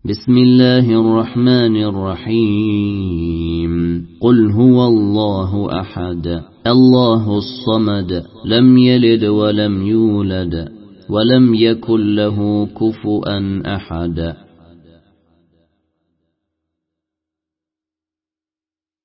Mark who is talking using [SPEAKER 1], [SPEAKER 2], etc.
[SPEAKER 1] بسم الله الرحمن الرحيم قل هو الله أحد الله الصمد لم يلد ولم يولد ولم يكن له كفوا أحد